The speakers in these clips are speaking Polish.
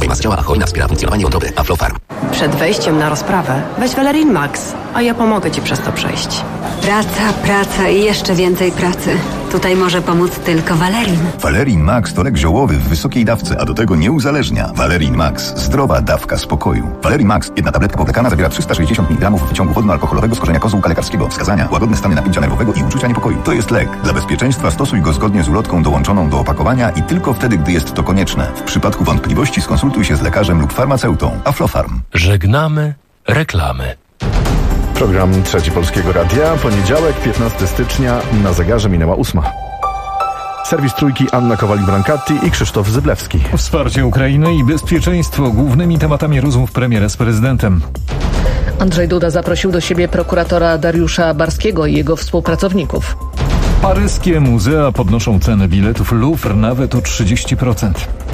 Max działa, a hojna wspiera funkcjonowanie wątroby. Aflofarm. Przed wejściem na rozprawę weź Valerin Max, a ja pomogę Ci przez to przejść. Praca i jeszcze więcej pracy. Tutaj może pomóc tylko Valerin. Valerin Max to lek ziołowy w wysokiej dawce, a do tego nie uzależnia. Valerin Max. Zdrowa dawka spokoju. Valerin Max. Jedna tabletka powlekana zawiera 360 mg wyciągu wodno-alkoholowego z korzenia kozłka lekarskiego. Wskazania: łagodne stany napięcia nerwowego i uczucia niepokoju. To jest lek. Dla bezpieczeństwa stosuj go zgodnie z ulotką dołączoną do opakowania i tylko wtedy, gdy jest to konieczne. W przypadku wątpliwości skonsultuj się z lekarzem lub farmaceutą. Aflofarm. Żegnamy reklamy. Program Trzeci Polskiego Radia. Poniedziałek, 15 stycznia. Na zegarze minęła 8. Serwis Trójki, Anna Kowalik-Brancati i Krzysztof Zyblewski. Wsparcie Ukrainy i bezpieczeństwo głównymi tematami rozmów premiera z prezydentem. Andrzej Duda zaprosił do siebie prokuratora Dariusza Barskiego i jego współpracowników. Paryskie muzea podnoszą ceny biletów Louvre nawet o 30%.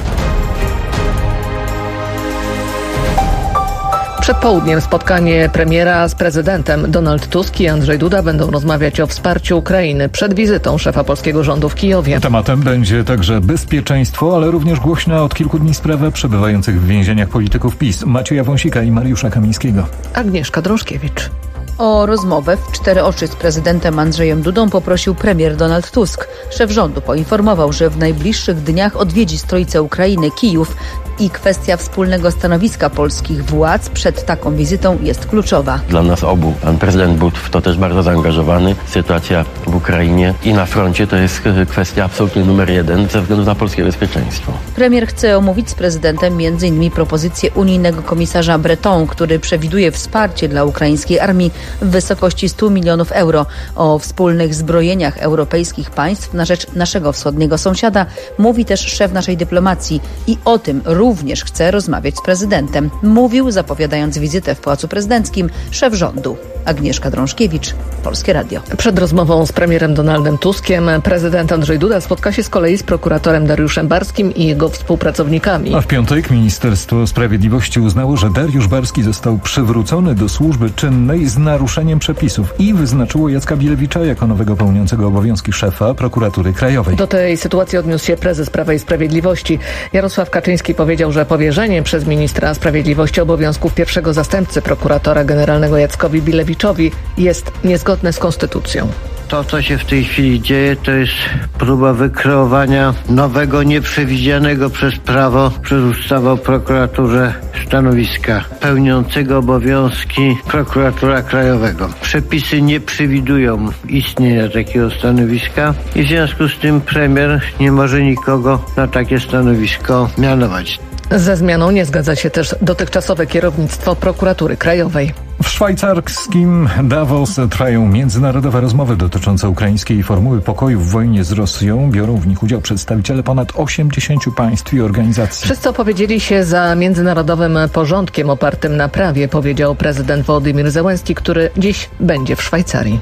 Przed południem spotkanie premiera z prezydentem. Donald Tusk i Andrzej Duda będą rozmawiać o wsparciu Ukrainy przed wizytą szefa polskiego rządu w Kijowie. Tematem będzie także bezpieczeństwo, ale również głośna od kilku dni sprawa przebywających w więzieniach polityków PiS Macieja Wąsika i Mariusza Kamińskiego. Agnieszka Drążkiewicz. O rozmowę w 4 oczy z prezydentem Andrzejem Dudą poprosił premier Donald Tusk. Szef rządu poinformował, że w najbliższych dniach odwiedzi stolicę Ukrainy, Kijów, i kwestia wspólnego stanowiska polskich władz przed taką wizytą jest kluczowa. Dla nas obu pan prezydent był w to też bardzo zaangażowany. Sytuacja w Ukrainie i na froncie to jest kwestia absolutnie numer 1 ze względu na polskie bezpieczeństwo. Premier chce omówić z prezydentem m.in. propozycję unijnego komisarza Breton, który przewiduje wsparcie dla ukraińskiej armii w wysokości 100 milionów euro. O wspólnych zbrojeniach europejskich państw na rzecz naszego wschodniego sąsiada mówi też szef naszej dyplomacji i o tym również chce rozmawiać z prezydentem. Mówił, zapowiadając wizytę w Pałacu Prezydenckim, szef rządu. Agnieszka Drążkiewicz, Polskie Radio. Przed rozmową z premierem Donaldem Tuskiem prezydent Andrzej Duda spotka się z kolei z prokuratorem Dariuszem Barskim i jego współpracownikami. A w piątek Ministerstwo Sprawiedliwości uznało, że Dariusz Barski został przywrócony do służby czynnej z naruszeniem przepisów i wyznaczyło Jacka Bilewicza jako nowego pełniącego obowiązki szefa Prokuratury Krajowej. Do tej sytuacji odniósł się prezes Prawa i Sprawiedliwości. Jarosław Kaczyński powiedział, że powierzenie przez ministra sprawiedliwości obowiązków pierwszego zastępcy prokuratora generalnego Jackowi Bilewiczowi jest niezgodne z konstytucją. To, co się w tej chwili dzieje, to jest próba wykreowania nowego, nieprzewidzianego przez prawo, przez ustawę o prokuraturze stanowiska pełniącego obowiązki prokuratora krajowego. Przepisy nie przewidują istnienia takiego stanowiska i w związku z tym premier nie może nikogo na takie stanowisko mianować. Ze zmianą nie zgadza się też dotychczasowe kierownictwo Prokuratury Krajowej. W szwajcarskim Davos trwają międzynarodowe rozmowy dotyczące ukraińskiej formuły pokoju w wojnie z Rosją. Biorą w nich udział przedstawiciele ponad 80 państw i organizacji. Wszyscy opowiedzieli się za międzynarodowym porządkiem opartym na prawie, powiedział prezydent Wołodymyr Zełenski, który dziś będzie w Szwajcarii.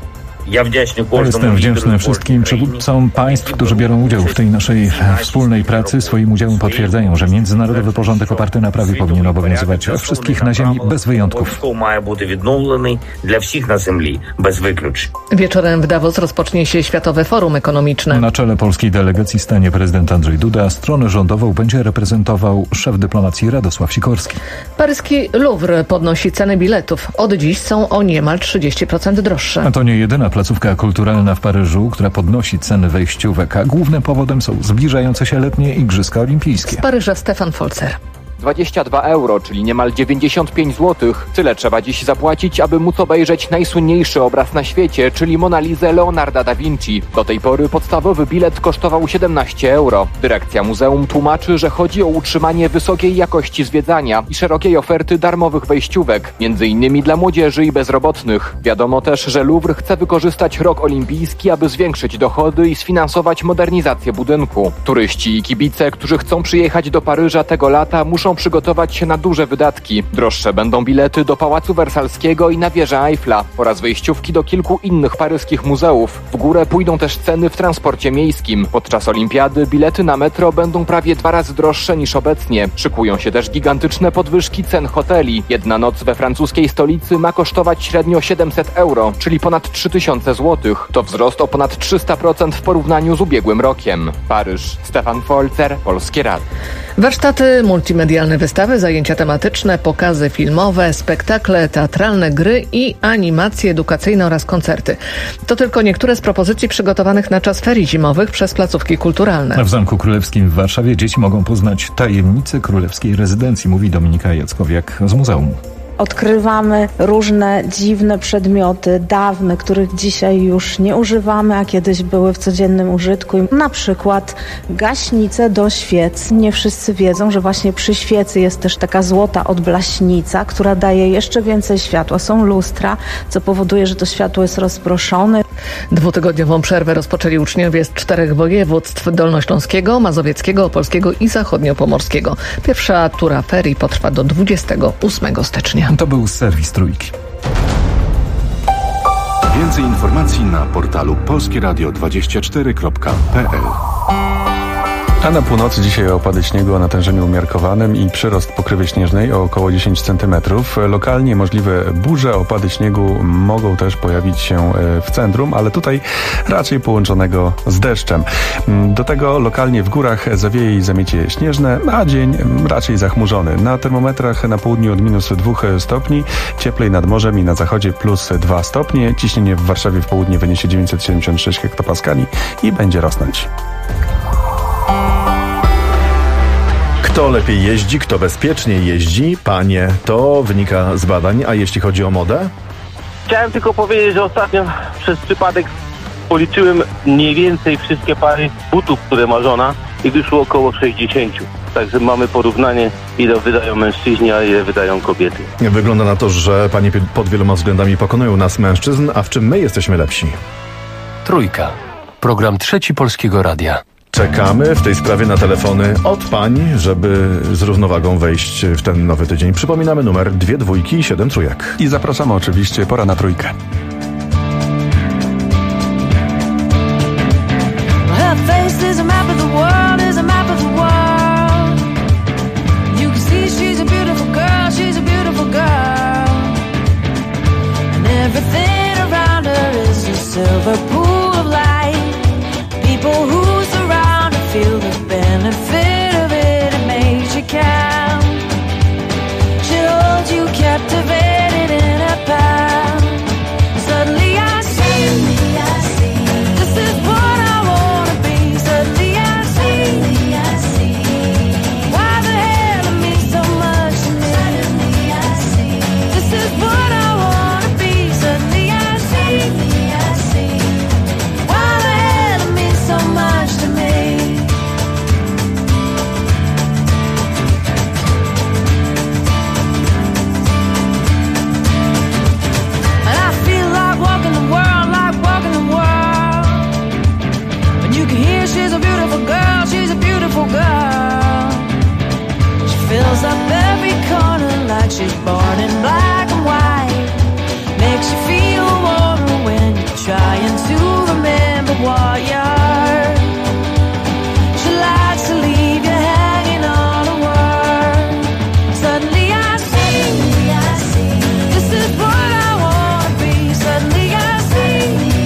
Jestem wdzięczny wszystkim przywódcom państw, którzy biorą udział w tej naszej wspólnej pracy. Swoim udziałem potwierdzają, że międzynarodowy porządek oparty na prawie powinien obowiązywać wszystkich na ziemi bez wyjątków. Wieczorem w Davos rozpocznie się Światowe Forum Ekonomiczne. Na czele polskiej delegacji stanie prezydent Andrzej Duda, a stronę rządową będzie reprezentował szef dyplomacji Radosław Sikorski. Paryski Louvre podnosi ceny biletów. Od dziś są o niemal 30% droższe. A to nie jedyna placówka kulturalna w Paryżu, która podnosi ceny wejściówek, a głównym powodem są zbliżające się letnie Igrzyska Olimpijskie. Z Paryża Stefan Folzer. 22 euro, czyli niemal 95 zł. Tyle trzeba dziś zapłacić, aby móc obejrzeć najsłynniejszy obraz na świecie, czyli Mona Lisę Leonarda da Vinci. Do tej pory podstawowy bilet kosztował 17 euro. Dyrekcja muzeum tłumaczy, że chodzi o utrzymanie wysokiej jakości zwiedzania i szerokiej oferty darmowych wejściówek, m.in. dla młodzieży i bezrobotnych. Wiadomo też, że Louvre chce wykorzystać rok olimpijski, aby zwiększyć dochody i sfinansować modernizację budynku. Turyści i kibice, którzy chcą przyjechać do Paryża tego lata, muszą przygotować się na duże wydatki. Droższe będą bilety do Pałacu Wersalskiego i na wieżę Eiffla oraz wejściówki do kilku innych paryskich muzeów. W górę pójdą też ceny w transporcie miejskim. Podczas olimpiady bilety na metro będą prawie 2 razy droższe niż obecnie. Szykują się też gigantyczne podwyżki cen hoteli. Jedna noc we francuskiej stolicy ma kosztować średnio 700 euro, czyli ponad 3000 zł. To wzrost o ponad 300% w porównaniu z ubiegłym rokiem. Paryż. Stefan Folzer, Polskie Radio. Warsztaty multimedialne specjalne wystawy, zajęcia tematyczne, pokazy filmowe, spektakle, teatralne, gry i animacje edukacyjne oraz koncerty. To tylko niektóre z propozycji przygotowanych na czas ferii zimowych przez placówki kulturalne. W Zamku Królewskim w Warszawie dzieci mogą poznać tajemnice królewskiej rezydencji, mówi Dominika Jackowiak z muzeum. Odkrywamy różne dziwne przedmioty, dawne, których dzisiaj już nie używamy, a kiedyś były w codziennym użytku. Na przykład gaśnice do świec. Nie wszyscy wiedzą, że właśnie przy świecy jest też taka złota odblaśnica, która daje jeszcze więcej światła. Są lustra, co powoduje, że to światło jest rozproszone. Dwutygodniową przerwę rozpoczęli uczniowie z 4 województw: dolnośląskiego, mazowieckiego, opolskiego i zachodniopomorskiego. Pierwsza tura ferii potrwa do 28 stycznia. To był serwis Trójki. Więcej informacji na portalu polskieradio24.pl. A na północy dzisiaj opady śniegu o natężeniu umiarkowanym i przyrost pokrywy śnieżnej o około 10 cm. Lokalnie możliwe burze, opady śniegu mogą też pojawić się w centrum, ale tutaj raczej połączonego z deszczem. Do tego lokalnie w górach zawieje i zamiecie śnieżne, a dzień raczej zachmurzony. Na termometrach na południu od -2 stopni, cieplej nad morzem i na zachodzie +2 stopnie. Ciśnienie w Warszawie w południe wyniesie 976 hektopaskali i będzie rosnąć. Kto lepiej jeździ, kto bezpieczniej jeździ? Panie, to wynika z badań. A jeśli chodzi o modę? Chciałem tylko powiedzieć, że ostatnio przez przypadek policzyłem mniej więcej wszystkie pary butów, które ma żona i wyszło około 60. Także mamy porównanie, ile wydają mężczyźni, a ile wydają kobiety. Wygląda na to, że panie pod wieloma względami pokonują nas mężczyzn, a w czym my jesteśmy lepsi? Trójka. Program Trzeci Polskiego Radia. Czekamy w tej sprawie na telefony od pań, żeby z równowagą wejść w ten nowy tydzień. Przypominamy numer 2 dwójki i 7 trójek. I zapraszamy oczywiście, pora na trójkę. Feel the benefit of it, it makes you count. She holds you captivated in a pound. Suddenly I see, this is what I wanna be. Suddenly I see, why the hell it means so much to me. Suddenly I see, this is what I wanna be. Suddenly I see, why the hell it means so much to me. She's a beautiful girl, she's a beautiful girl. She fills up every corner like she's born in black and white. Makes you feel warmer when you're trying to remember what you're. She likes to leave you hanging on a word. Suddenly I see, this is what I wanna be. Suddenly I see.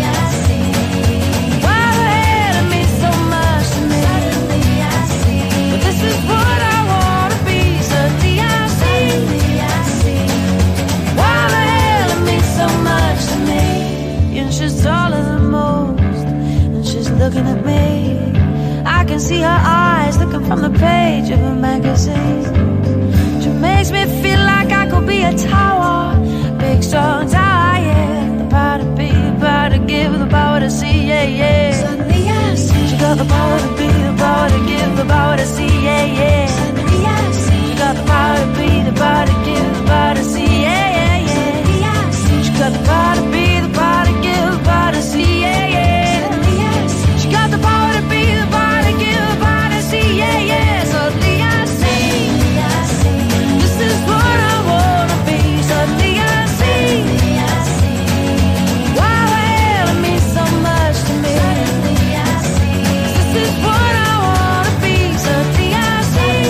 Looking at me, I can see her eyes looking from the page of a magazine. She makes me feel like I could be a tower, big strong tower, yeah. The power to be, the power to give, the power to see, yeah, yeah. Suddenly I see, she got the power to be, the power to give, the power to see, yeah, yeah. Suddenly I see, she got the power to be, the power to give, the power to see, yeah, yeah, yeah. Suddenly I see, she got the power to be, the power to give, the power to see, yeah, yeah. Got the power to be, the power to give, the power to see, yeah, yeah. Suddenly I see, this is what I wanna be. Suddenly I see, why the hell it means so much to me. This is what I wanna be. Suddenly I see.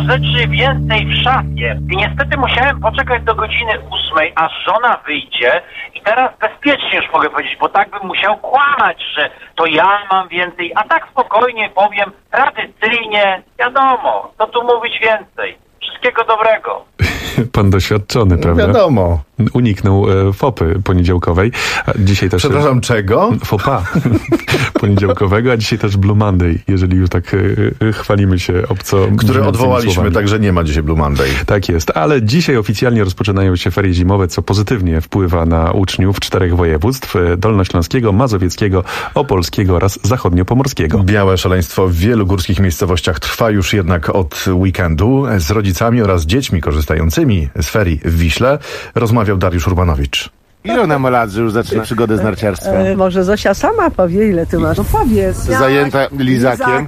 rzeczy więcej w szafie i niestety musiałem poczekać do godziny 8, aż żona wyjdzie i teraz bezpiecznie już mogę powiedzieć, bo tak bym musiał kłamać, że to ja mam więcej, a tak spokojnie powiem, tradycyjnie, wiadomo, co tu mówić więcej. Wszystkiego dobrego. Pan doświadczony, prawda? Wiadomo. Uniknął fopy poniedziałkowej. A dzisiaj też... Przepraszam, czego? Fopa poniedziałkowego, a dzisiaj też Blue Monday, jeżeli już tak chwalimy się obco. Który odwołaliśmy, słowami. Także nie ma dzisiaj Blue Monday. Tak jest, ale dzisiaj oficjalnie rozpoczynają się ferie zimowe, co pozytywnie wpływa na uczniów 4 województw: dolnośląskiego, mazowieckiego, opolskiego oraz zachodniopomorskiego. Białe szaleństwo w wielu górskich miejscowościach trwa już jednak od weekendu. Z rodzicami oraz dziećmi korzystającymi z ferii w Wiśle rozmawiał Dariusz Urbanowicz. Ile ona ma lat, że już zaczyna przygodę z narciarstwem? Może Zosia sama powie, ile ty masz. No powiedz. Zajęta lizakiem?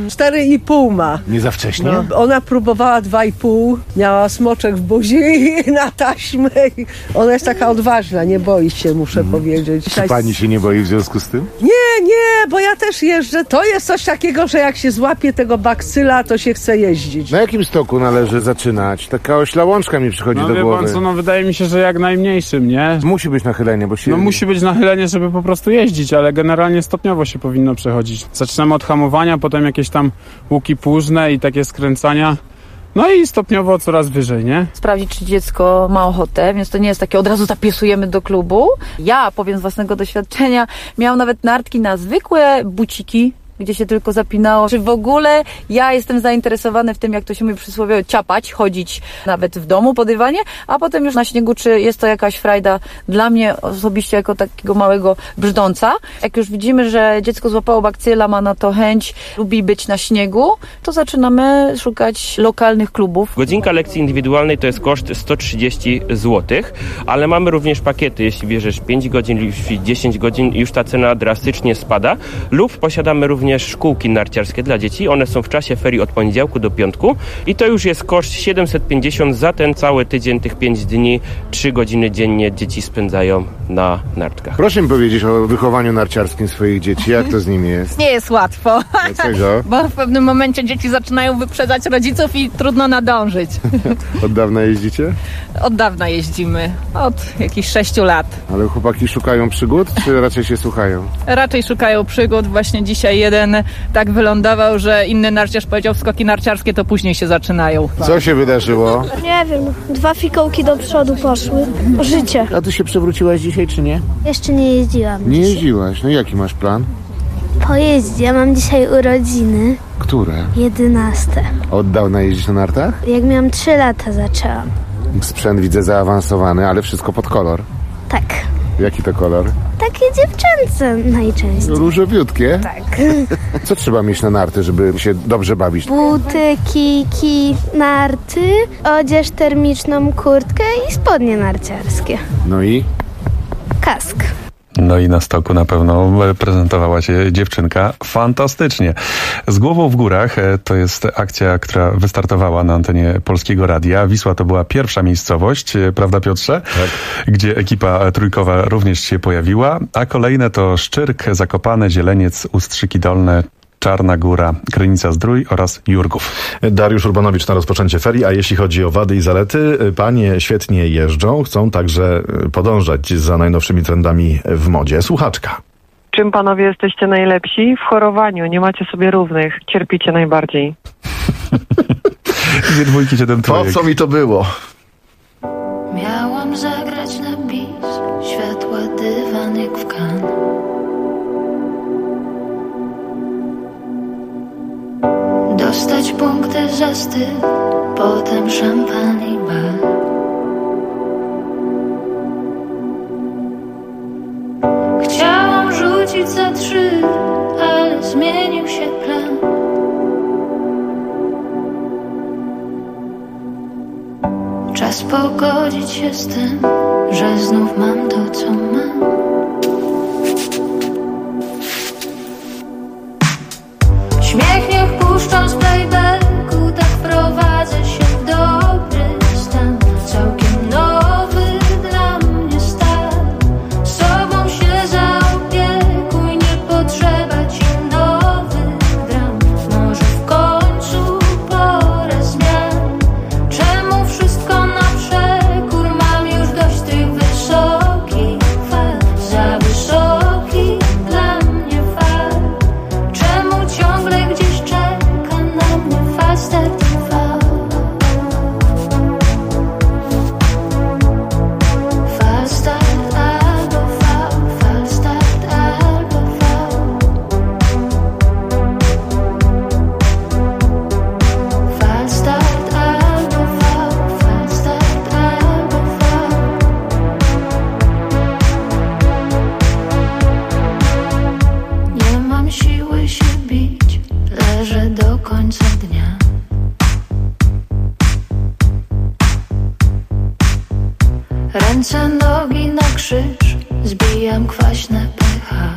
4,5 ma. Nie za wcześnie? No, ona próbowała 2,5, miała smoczek w buzi na taśmę. Ona jest taka odważna, nie boi się, muszę powiedzieć. Czy pani się nie boi w związku z tym? Nie, bo ja też jeżdżę. To jest coś takiego, że jak się złapie tego bakcyla, to się chce jeździć. Na jakim stoku należy zaczynać? Taka ośla łączka mi przychodzi do głowy. Pan co, wydaje mi się, że jak najmniejszym, nie? Musi być nachylenie, bo się... No musi być nachylenie, żeby po prostu jeździć, ale generalnie stopniowo się powinno przechodzić. Zaczynamy od hamowania, potem jakieś tam łuki płużne i takie skręcania. No i stopniowo coraz wyżej, nie? Sprawdzić, czy dziecko ma ochotę, więc to nie jest takie od razu zapisujemy do klubu. Ja, powiem z własnego doświadczenia, miałam nawet nartki na zwykłe buciki, gdzie się tylko zapinało. Czy w ogóle ja jestem zainteresowany w tym, jak to się mówi przysłowiowo, ciapać, chodzić nawet w domu po dywanie, a potem już na śniegu, czy jest to jakaś frajda dla mnie osobiście jako takiego małego brzdąca. Jak już widzimy, że dziecko złapało bakcyla, ma na to chęć, lubi być na śniegu, to zaczynamy szukać lokalnych klubów. Godzinka lekcji indywidualnej to jest koszt 130 zł, ale mamy również pakiety, jeśli bierzesz 5 godzin lub 10 godzin, już ta cena drastycznie spada, lub posiadamy również szkółki narciarskie dla dzieci. One są w czasie ferii od poniedziałku do piątku i to już jest koszt 750 za ten cały tydzień, tych 5 dni, 3 godziny dziennie dzieci spędzają na nartkach. Proszę mi powiedzieć o wychowaniu narciarskim swoich dzieci. Jak to z nimi jest? Nie jest łatwo. Dlaczego? Bo w pewnym momencie dzieci zaczynają wyprzedzać rodziców i trudno nadążyć. Od dawna jeździcie? Od dawna jeździmy. Od jakichś 6 lat. Ale chłopaki szukają przygód, czy raczej się słuchają? Raczej szukają przygód. Właśnie dzisiaj jeden tak wylądował, że inny narciarz powiedział, skoki narciarskie to później się zaczynają. Co się wydarzyło? Nie wiem, 2 fikołki do przodu poszły. Życie. A ty się przewróciłaś dzisiaj, czy nie? Jeszcze nie jeździłam. Nie jeździłaś. No jaki masz plan? Pojeździ. Ja mam dzisiaj urodziny. Które? 11. Od dawna jeździsz na nartach? Jak miałam 3 lata zaczęłam. Sprzęt widzę zaawansowany, ale wszystko pod kolor. Tak. Jaki to kolor? Takie dziewczęce najczęściej. Różowiutkie? Tak. Co trzeba mieć na narty, żeby się dobrze bawić? Buty, kijki, narty, odzież termiczną, kurtkę i spodnie narciarskie. No i? Kask. No i na stoku na pewno prezentowała się dziewczynka fantastycznie. Z głową w górach to jest akcja, która wystartowała na antenie Polskiego Radia. Wisła to była pierwsza miejscowość, prawda Piotrze? Tak. Gdzie ekipa trójkowa również się pojawiła, a kolejne to Szczyrk, Zakopane, Zieleniec, Ustrzyki Dolne, Czarna Góra, Krynica-Zdrój oraz Jurgów. Dariusz Urbanowicz na rozpoczęcie ferii, a jeśli chodzi o wady i zalety, panie świetnie jeżdżą, chcą także podążać za najnowszymi trendami w modzie. Słuchaczka. Czym panowie jesteście najlepsi? W chorowaniu. Nie macie sobie równych. Cierpicie najbardziej. 2 dwójki, 7 trójek. Po co mi to było? Miałam zagrać na bis, światła dywanek w kan. Dostać punkty za styl, potem szampan i bar. Chciałam rzucić za 3, ale zmienił się plan. Czas pogodzić się z tym, że znów mam to, co mam. Śmiech nie wpuszczam z playbacku, tak prowadzę się w dobry stan. Całkiem nowy dla mnie start. Sobą się zaopiekuj, nie potrzeba ci nowych dram. Może w końcu pora zmian. Pijam kwaśne pH.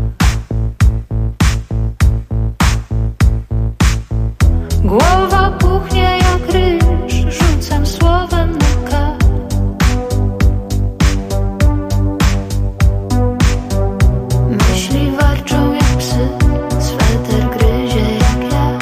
Głowa puchnie jak ryż, rzucam słowem na K. Myśli warczą jak psy, sweter gryzie jak ja.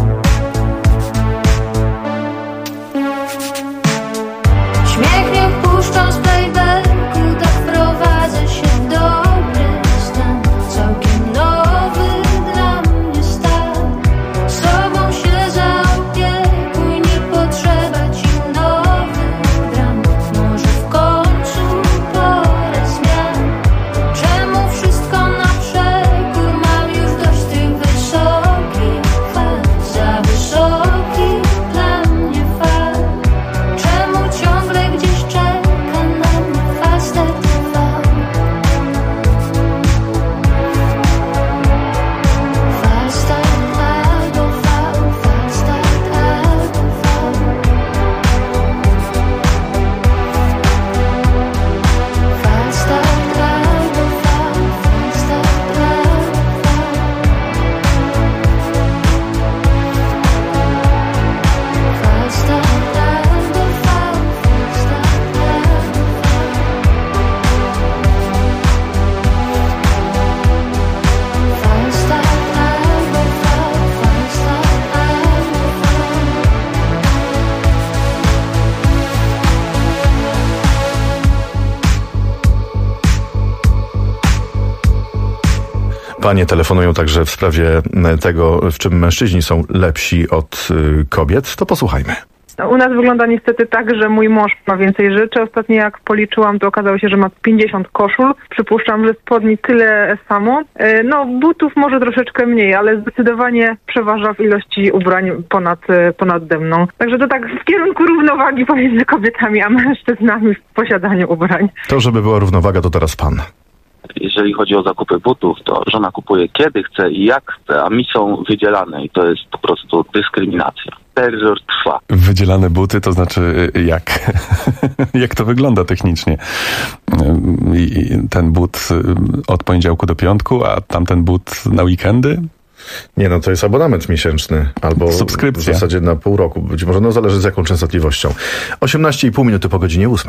Śmiech nie wpuszczą z playbacku, tak wprowadzę się w dobry stan. Całkiem nowy dla mnie stan. Sobą się zaopiekuj, nie potrzeba ci nowych dram. Może w końcu porę zmian. Czemu wszystko na przekór? Mam już dość tych wysokich fal. Za wysoki dla mnie fal. Czemu ciągle gdzieś czeka na mnie Faster TV? Faster albo fal, faster albo fal. Faster albo fal, faster albo fal. Faster albo fal, faster Panie telefonują także w sprawie tego, w czym mężczyźni są lepsi od kobiet. To posłuchajmy. U nas wygląda niestety tak, że mój mąż ma więcej rzeczy. Ostatnio jak policzyłam, to okazało się, że ma 50 koszul. Przypuszczam, że spodni tyle samo. No, butów może troszeczkę mniej, ale zdecydowanie przeważa w ilości ubrań ponad mną. Także to tak w kierunku równowagi pomiędzy kobietami a mężczyznami w posiadaniu ubrań. To, żeby była równowaga, to teraz pan. Jeżeli chodzi o zakupy butów, to żona kupuje kiedy chce i jak chce, a mi są wydzielane i to jest po prostu dyskryminacja. Terror trwa. Wydzielane buty, to znaczy jak? Jak to wygląda technicznie? I ten but od poniedziałku do piątku, a tamten but na weekendy? Nie, no to jest abonament miesięczny, albo subskrypcja. W zasadzie na pół roku, być może, no zależy z jaką częstotliwością. 18,5 minuty po godzinie 8.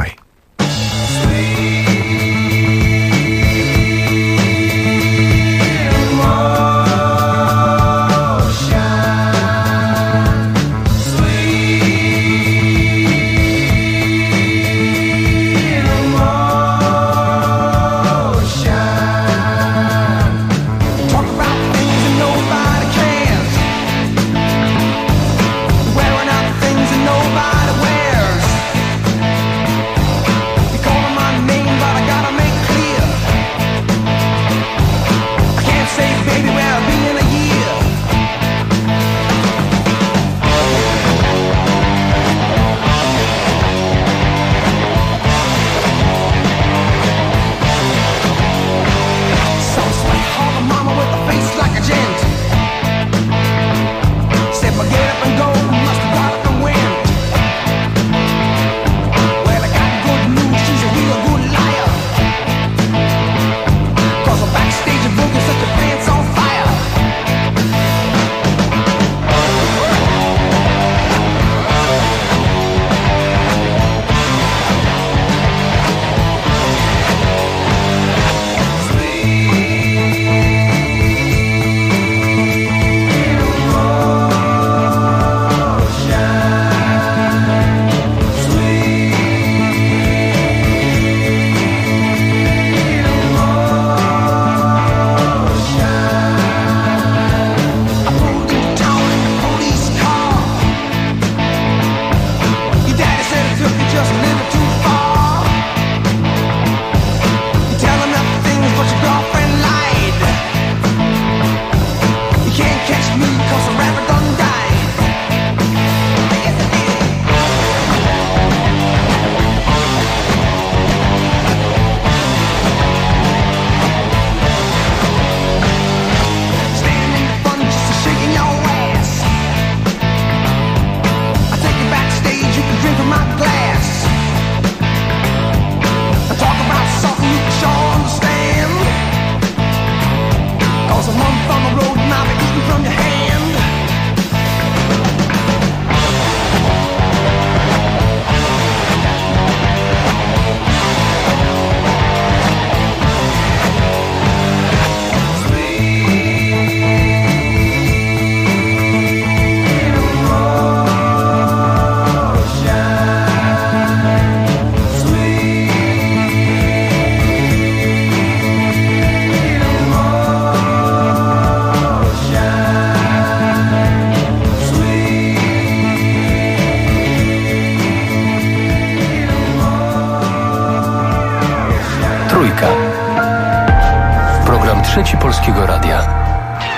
Trzeci Polskiego Radia.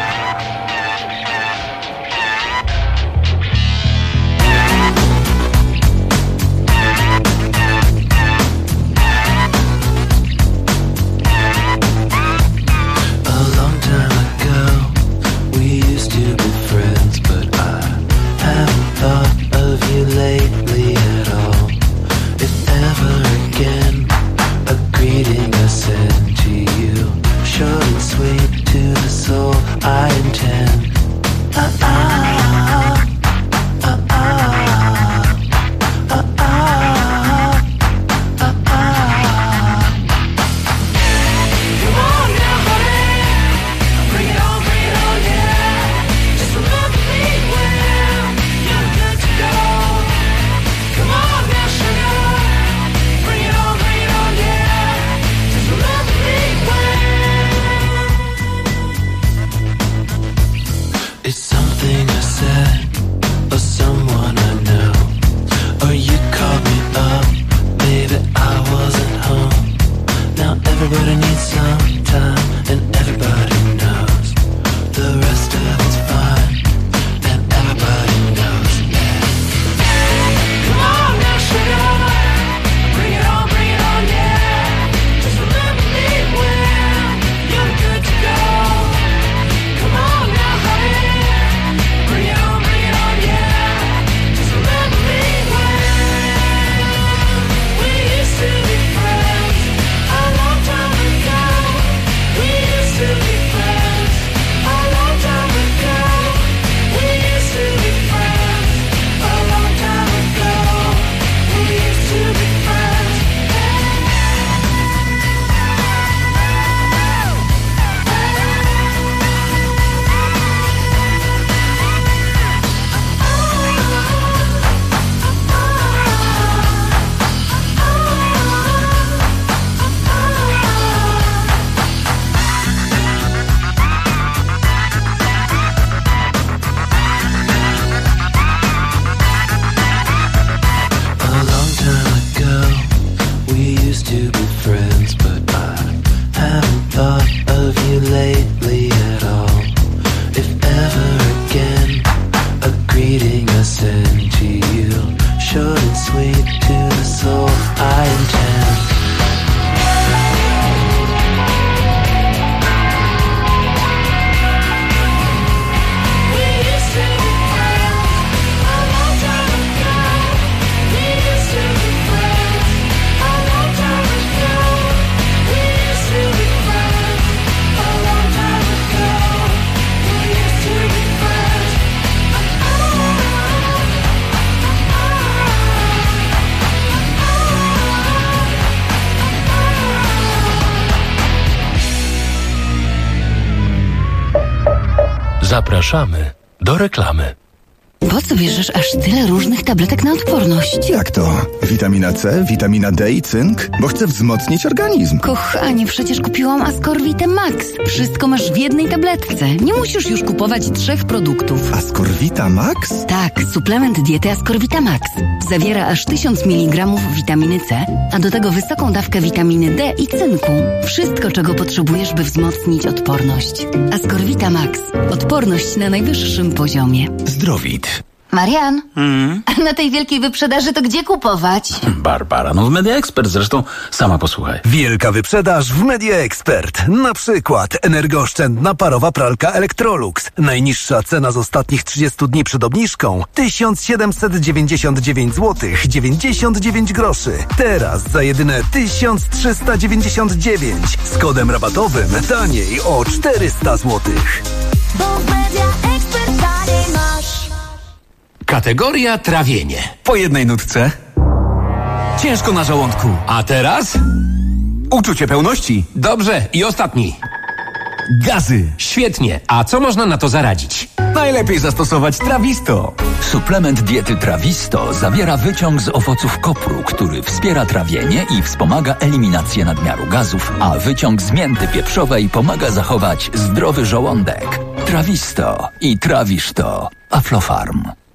Zapraszamy do reklamy. Po co bierzesz aż tyle różnych tabletek na odporność? Jak to? Witamina C, witamina D i cynk? Bo chcę wzmocnić organizm. Kochanie, przecież kupiłam Ascorvite Max. Wszystko masz w jednej tabletce. Nie musisz już kupować 3 produktów. Ascorvita Max? Tak, suplement diety Ascorvita Max. Zawiera aż 1000 mg witaminy C, a do tego wysoką dawkę witaminy D i cynku. Wszystko, czego potrzebujesz, by wzmocnić odporność. Ascorvita Max. Odporność na najwyższym poziomie. Zdrowit. Marian, na tej wielkiej wyprzedaży to gdzie kupować? Barbara, no w Media Expert, zresztą sama posłuchaj. Wielka wyprzedaż w Media Expert. Na przykład energooszczędna parowa pralka Electrolux. Najniższa cena z ostatnich 30 dni przed obniżką 1799 zł 99 groszy. Teraz za jedyne 1399 z kodem rabatowym taniej o 400 zł. Bo w Media Expert taniej masz. Kategoria trawienie. Po jednej nutce. Ciężko na żołądku. A teraz? Uczucie pełności. Dobrze. I ostatni. Gazy. Świetnie. A co można na to zaradzić? Najlepiej zastosować Trawisto. Suplement diety Trawisto zawiera wyciąg z owoców kopru, który wspiera trawienie i wspomaga eliminację nadmiaru gazów, a wyciąg z mięty pieprzowej pomaga zachować zdrowy żołądek. Trawisto i trawisz to. Aflofarm.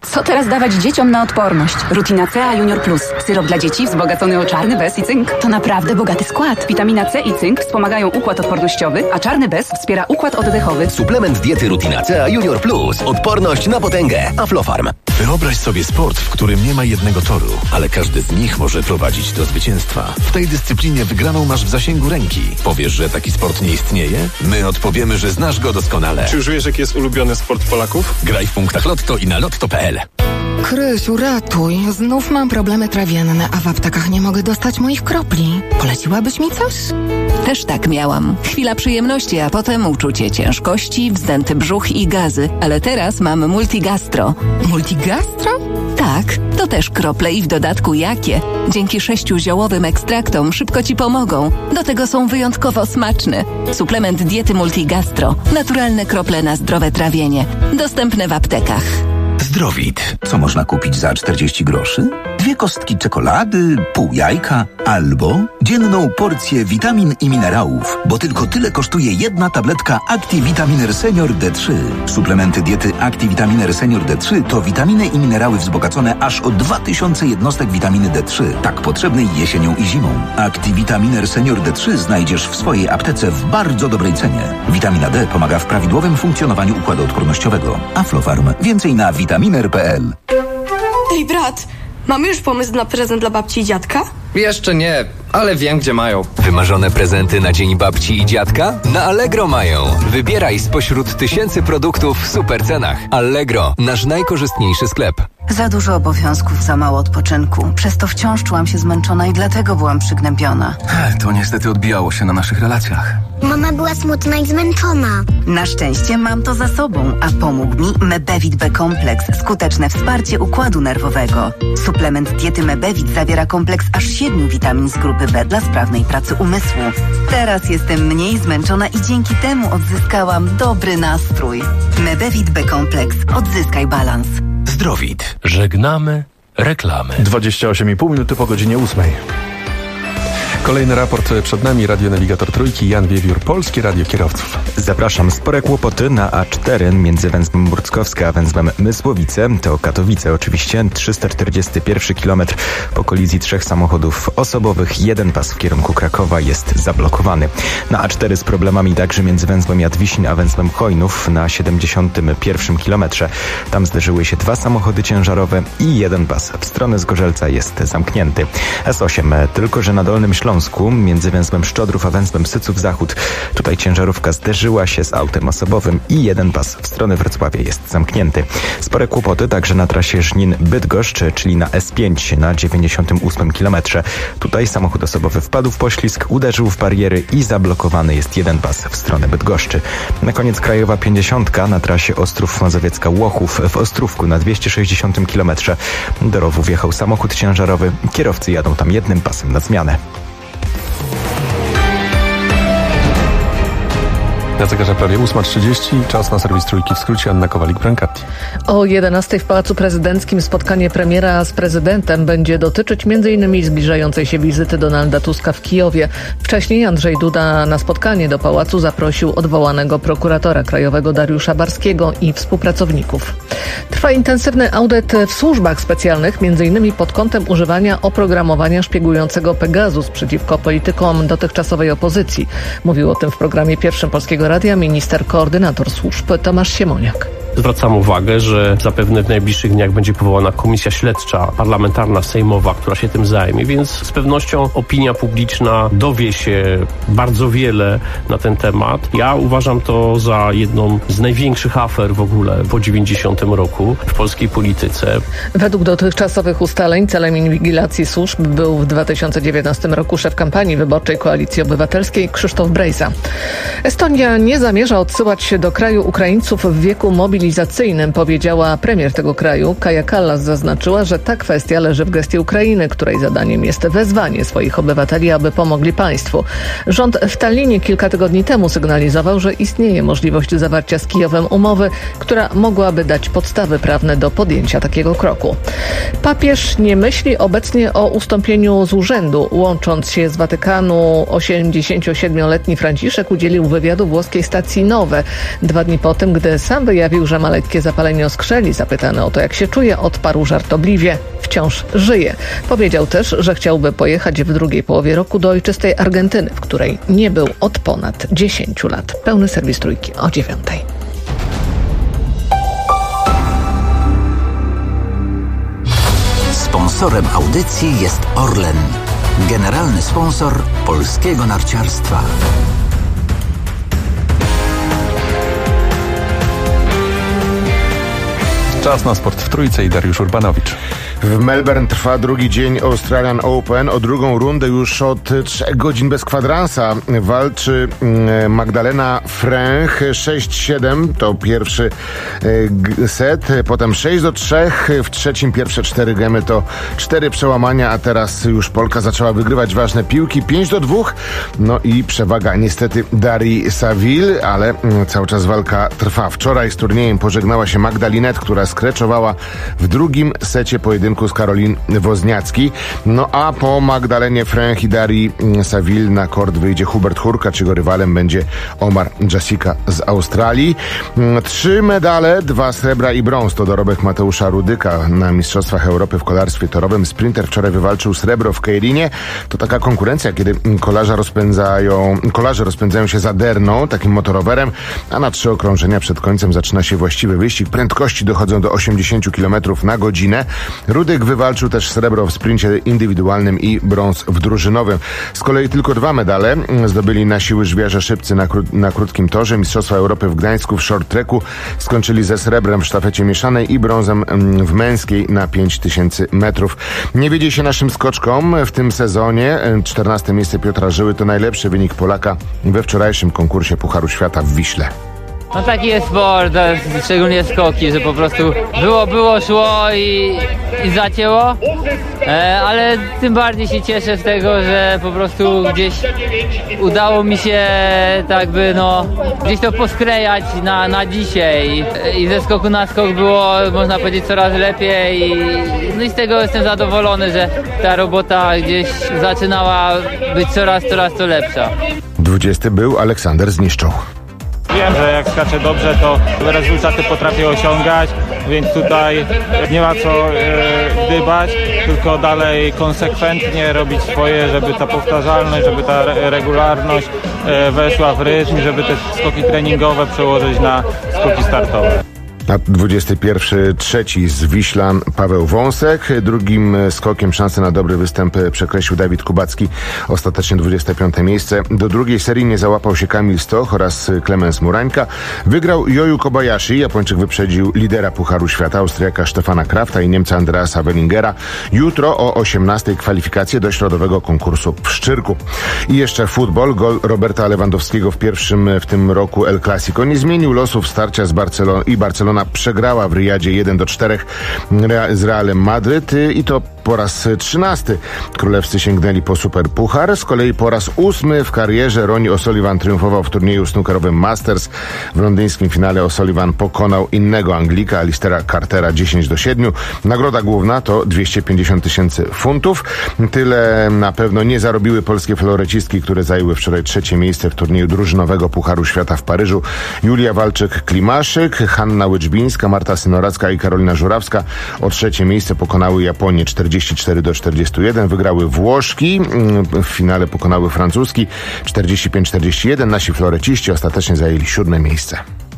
Co teraz dawać dzieciom na odporność? Rutina C A Junior Plus. Syrop dla dzieci wzbogacony o czarny bez i cynk. To naprawdę bogaty skład. Witamina C i cynk wspomagają układ odpornościowy, a czarny bez wspiera układ oddechowy. Suplement diety Rutina C A Junior Plus. Odporność na potęgę. Aflofarm. Wyobraź sobie sport, w którym nie ma jednego toru, ale każdy z nich może prowadzić do zwycięstwa. W tej dyscyplinie wygraną masz w zasięgu ręki. Powiesz, że taki sport nie istnieje? My odpowiemy, że znasz go doskonale. Czy już wiesz, jaki jest ulubiony sport Polaków? Graj w punktach Lotto i na lotto.pl. Krysiu, ratuj. Znów mam problemy trawienne, a w aptekach nie mogę dostać moich kropli. Poleciłabyś mi coś? Też tak miałam. Chwila przyjemności, a potem uczucie ciężkości, wzdęty brzuch i gazy. Ale teraz mam Multigastro. Multigastro? Tak, to też krople i w dodatku jakie. Dzięki 6 ziołowym ekstraktom szybko Ci pomogą. Do tego są wyjątkowo smaczne. Suplement diety Multigastro. Naturalne krople na zdrowe trawienie. Dostępne w aptekach. Zdrowit. Co można kupić za 40 groszy? 2 kostki czekolady, pół jajka albo dzienną porcję witamin i minerałów, bo tylko tyle kosztuje jedna tabletka ActiVitaminer Senior D3. Suplementy diety ActiVitaminer Senior D3 to witaminy i minerały wzbogacone aż o 2000 jednostek witaminy D3, tak potrzebnej jesienią i zimą. ActiVitaminer Senior D3 znajdziesz w swojej aptece w bardzo dobrej cenie. Witamina D pomaga w prawidłowym funkcjonowaniu układu odpornościowego. Aflofarm. Więcej na vitaminer.pl. Ej, brat, mamy już pomysł na prezent dla babci i dziadka? Jeszcze nie, ale wiem, gdzie mają. Wymarzone prezenty na dzień babci i dziadka? Na Allegro mają. Wybieraj spośród tysięcy produktów w super cenach. Allegro, nasz najkorzystniejszy sklep. Za dużo obowiązków, za mało odpoczynku. Przez to wciąż czułam się zmęczona i dlatego byłam przygnębiona. To niestety odbijało się na naszych relacjach. Mama była smutna i zmęczona. Na szczęście mam to za sobą, a pomógł mi Mebevit B-kompleks, skuteczne wsparcie układu nerwowego. Suplement diety Mebevit zawiera kompleks aż 7 witamin z grupy B dla sprawnej pracy umysłu. Teraz jestem mniej zmęczona i dzięki temu odzyskałam dobry nastrój. Mebevit B-kompleks. Odzyskaj balans. Zdrowit. Żegnamy reklamy. 28,5 minuty po godzinie 8. Kolejny raport przed nami. Radionawigator Trójki, Jan Wiewiór, Polskie Radio Kierowców. Zapraszam. Spore kłopoty na A4 między węzłem Burckowska a węzłem Mysłowice. To Katowice oczywiście. 341 km po kolizji 3 samochodów osobowych. Jeden pas w kierunku Krakowa jest zablokowany. Na A4 z problemami także między węzłem Jadwisin a węzłem Chojnów na 71 km. Tam zderzyły się 2 samochody ciężarowe i jeden pas w stronę Zgorzelca jest zamknięty. S8 tylko, że na Dolnym Śląsku między węzłem Szczodrów a węzłem Syców Zachód. Tutaj ciężarówka zderzyła się z autem osobowym i jeden pas w stronę Wrocławia jest zamknięty. Spore kłopoty także na trasie Żnin-Bydgoszcz, czyli na S5 na 98 km. Tutaj samochód osobowy wpadł w poślizg, uderzył w bariery i zablokowany jest jeden pas w stronę Bydgoszczy. Na koniec krajowa 50 na trasie Ostrów Mazowiecka-Łochów w Ostrówku na 260 km. Do rowu wjechał samochód ciężarowy. Kierowcy jadą tam jednym pasem na zmianę. Na zegarze prawie 8:30. Czas na serwis Trójki w skrócie. Anna Kowalik-Brankatti. O 11 w Pałacu Prezydenckim spotkanie premiera z prezydentem będzie dotyczyć m.in. zbliżającej się wizyty Donalda Tuska w Kijowie. Wcześniej Andrzej Duda na spotkanie do pałacu zaprosił odwołanego prokuratora krajowego Dariusza Barskiego i współpracowników. Trwa intensywny audyt w służbach specjalnych, m.in. pod kątem używania oprogramowania szpiegującego Pegasus przeciwko politykom dotychczasowej opozycji. Mówił o tym w programie pierwszym Polskiego Radia minister koordynator służb Tomasz Siemoniak. Zwracam uwagę, że zapewne w najbliższych dniach będzie powołana komisja śledcza, parlamentarna, sejmowa, która się tym zajmie, więc z pewnością opinia publiczna dowie się bardzo wiele na ten temat. Ja uważam to za jedną z największych afer w ogóle po 90 roku w polskiej polityce. Według dotychczasowych ustaleń celem inwigilacji służb był w 2019 roku szef kampanii wyborczej Koalicji Obywatelskiej Krzysztof Brejza. Estonia nie zamierza odsyłać do kraju Ukraińców w wieku mobilizacyjnym, powiedziała premier tego kraju. Kaja Kallas zaznaczyła, że ta kwestia leży w gestii Ukrainy, której zadaniem jest wezwanie swoich obywateli, aby pomogli państwu. Rząd w Tallinie kilka tygodni temu sygnalizował, że istnieje możliwość zawarcia z Kijowem umowy, która mogłaby dać podstawy prawne do podjęcia takiego kroku. Papież nie myśli obecnie o ustąpieniu z urzędu. Łącząc się z Watykanu, 87-letni Franciszek udzielił wywiadu włoskiej stacji Nowe. 2 dni po tym, gdy sam wyjawił, że ma lekkie zapalenie oskrzeli, zapytany o to, jak się czuje, odparł żartobliwie: wciąż żyje. Powiedział też, że chciałby pojechać w drugiej połowie roku do ojczystej Argentyny, w której nie był od ponad 10 lat. Pełny serwis Trójki o 9:00. Sponsorem audycji jest Orlen, generalny sponsor polskiego narciarstwa. Czas na sport w Trójce i Dariusz Urbanowicz. W Melbourne trwa drugi dzień Australian Open. O drugą rundę już od 3 godzin bez kwadransa walczy Magdalena Fręch. 6-7 to pierwszy set, potem 6-3. W trzecim pierwsze 4 gemy to 4 przełamania, a teraz już Polka zaczęła wygrywać ważne piłki. 5-2. No i przewaga niestety Darii Saville, ale cały czas walka trwa. Wczoraj z turniejem pożegnała się Magda Linette, która skreczowała w drugim secie pojedynku z Karolin Wozniacki. No a po Magdalenie Fręch i Darii Saville na kort wyjdzie Hubert Hurkacz, czego rywalem będzie Omar Jasika z Australii. 3 medale, 2 srebra i brąz to dorobek Mateusza Rudyka na Mistrzostwach Europy w kolarstwie torowym. Sprinter wczoraj wywalczył srebro w Kejrinie. To taka konkurencja, kiedy kolarze rozpędzają się za derną, takim motorowerem, a na 3 okrążenia przed końcem zaczyna się właściwy wyścig. Prędkości dochodzą do 80 km na godzinę. Rudyk wywalczył też srebro w sprincie indywidualnym i brąz w drużynowym. Z kolei tylko 2 medale zdobyli nasi łyżwiarze szybcy na krótkim torze. Mistrzostwa Europy w Gdańsku w short tracku skończyli ze srebrem w sztafecie mieszanej i brązem w męskiej na 5000 metrów. Nie wiedzie się naszym skoczkom w tym sezonie. 14. miejsce Piotra Żyły to najlepszy wynik Polaka we wczorajszym konkursie Pucharu Świata w Wiśle. No taki jest sport, szczególnie skoki, że po prostu szło i zacięło, ale tym bardziej się cieszę z tego, że po prostu gdzieś udało mi się tak by gdzieś to posklejać na dzisiaj i ze skoku na skok było, można powiedzieć, coraz lepiej i z tego jestem zadowolony, że ta robota gdzieś zaczynała być coraz to lepsza. 20. był Aleksander Zniszczoł. Wiem, że jak skaczę dobrze, to rezultaty potrafię osiągać, więc tutaj nie ma co gdybać, tylko dalej konsekwentnie robić swoje, żeby ta powtarzalność, żeby ta regularność weszła w rytm, żeby te skoki treningowe przełożyć na skoki startowe. A 21. trzeci z Wiślan Paweł Wąsek. Drugim skokiem szansę na dobry występ przekreślił Dawid Kubacki. Ostatecznie 25. miejsce. Do drugiej serii nie załapał się Kamil Stoch oraz Klemens Murańka. Wygrał Yoyu Kobayashi. Japończyk wyprzedził lidera Pucharu Świata, Austriaka Stefana Krafta i Niemca Andreasa Wellingera. Jutro o 18. kwalifikacje do środowego konkursu w Szczyrku. I jeszcze futbol. Gol Roberta Lewandowskiego w pierwszym w tym roku El Clasico nie zmienił losów starcia z Barcelona przegrała w Riyadzie 1-4 z Realem Madryt i to po raz 13. Królewscy sięgnęli po Superpuchar. Z kolei po raz 8. w karierze Ronnie O'Sullivan triumfował w turnieju snookerowym Masters. W londyńskim finale O'Sullivan pokonał innego Anglika, Alistera Cartera 10-7. Nagroda główna to 250 000 funtów. Tyle na pewno nie zarobiły polskie florecistki, które zajęły wczoraj 3. miejsce w turnieju drużynowego Pucharu Świata w Paryżu. Julia Walczyk-Klimaszyk, Hanna Łyczbińska, Marta Synoracka i Karolina Żurawska o 3. miejsce pokonały Japonię 44-41. Wygrały Włoszki. W finale pokonały Francuski 45-41. Nasi floreciści ostatecznie zajęli 7. miejsce.